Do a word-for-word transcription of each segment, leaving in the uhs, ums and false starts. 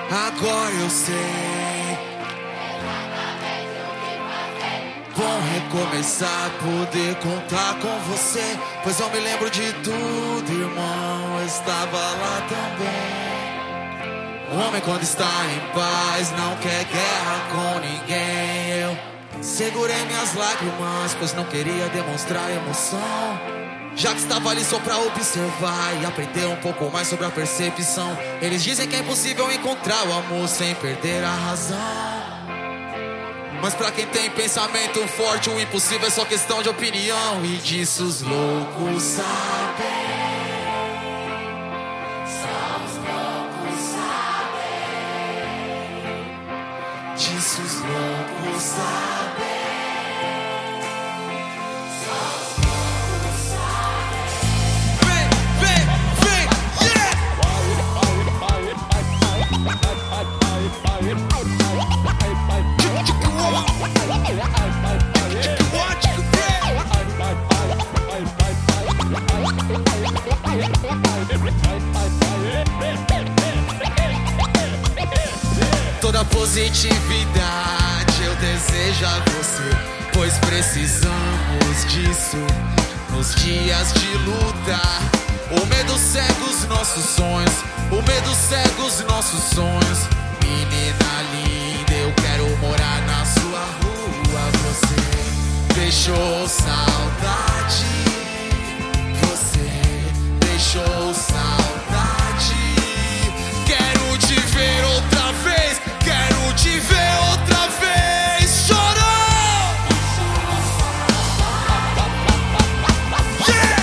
Agora eu sei. Bom recomeçar, poder contar com você, pois eu me lembro de tudo, irmão. Eu estava lá também. O homem quando está em paz não quer guerra com ninguém. Eu segurei minhas lágrimas, pois não queria demonstrar emoção, já que estava ali só pra observar e aprender um pouco mais sobre a percepção. Eles dizem que é impossível encontrar o amor sem perder a razão, mas pra quem tem pensamento forte, o impossível é só questão de opinião. E disso os loucos sabem. Disso os loucos sabem. Só os loucos sabem. Vem, vem, vem, yeah! Toda positividade eu desejo a você, pois precisamos disso nos dias de luta. O medo cega os nossos sonhos, o medo cega os nossos sonhos. Menina linda, eu quero morar na sua rua. Você deixou saudade, você deixou saudade. Quero te ver outra vez, quero te ver outra vez. Chorou! Yeah!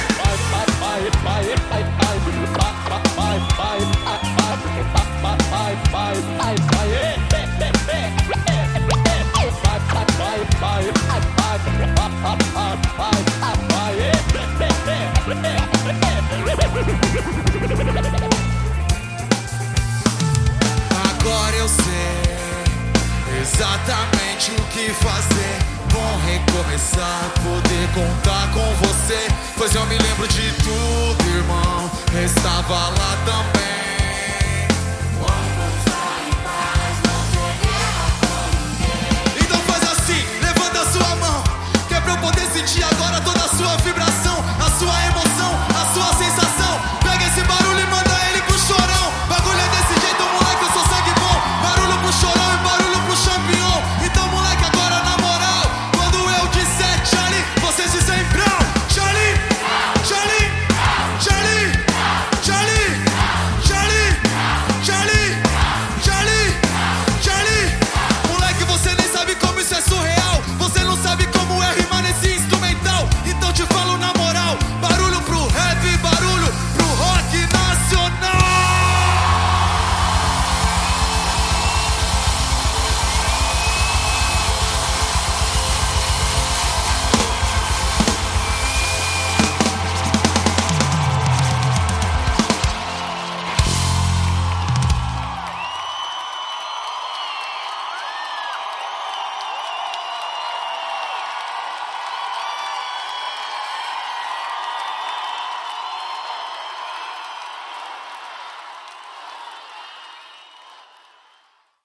Agora eu sei exatamente o que fazer. Bom recomeçar, poder contar com você, pois eu me lembro de tudo, irmão. Eu estava lá também.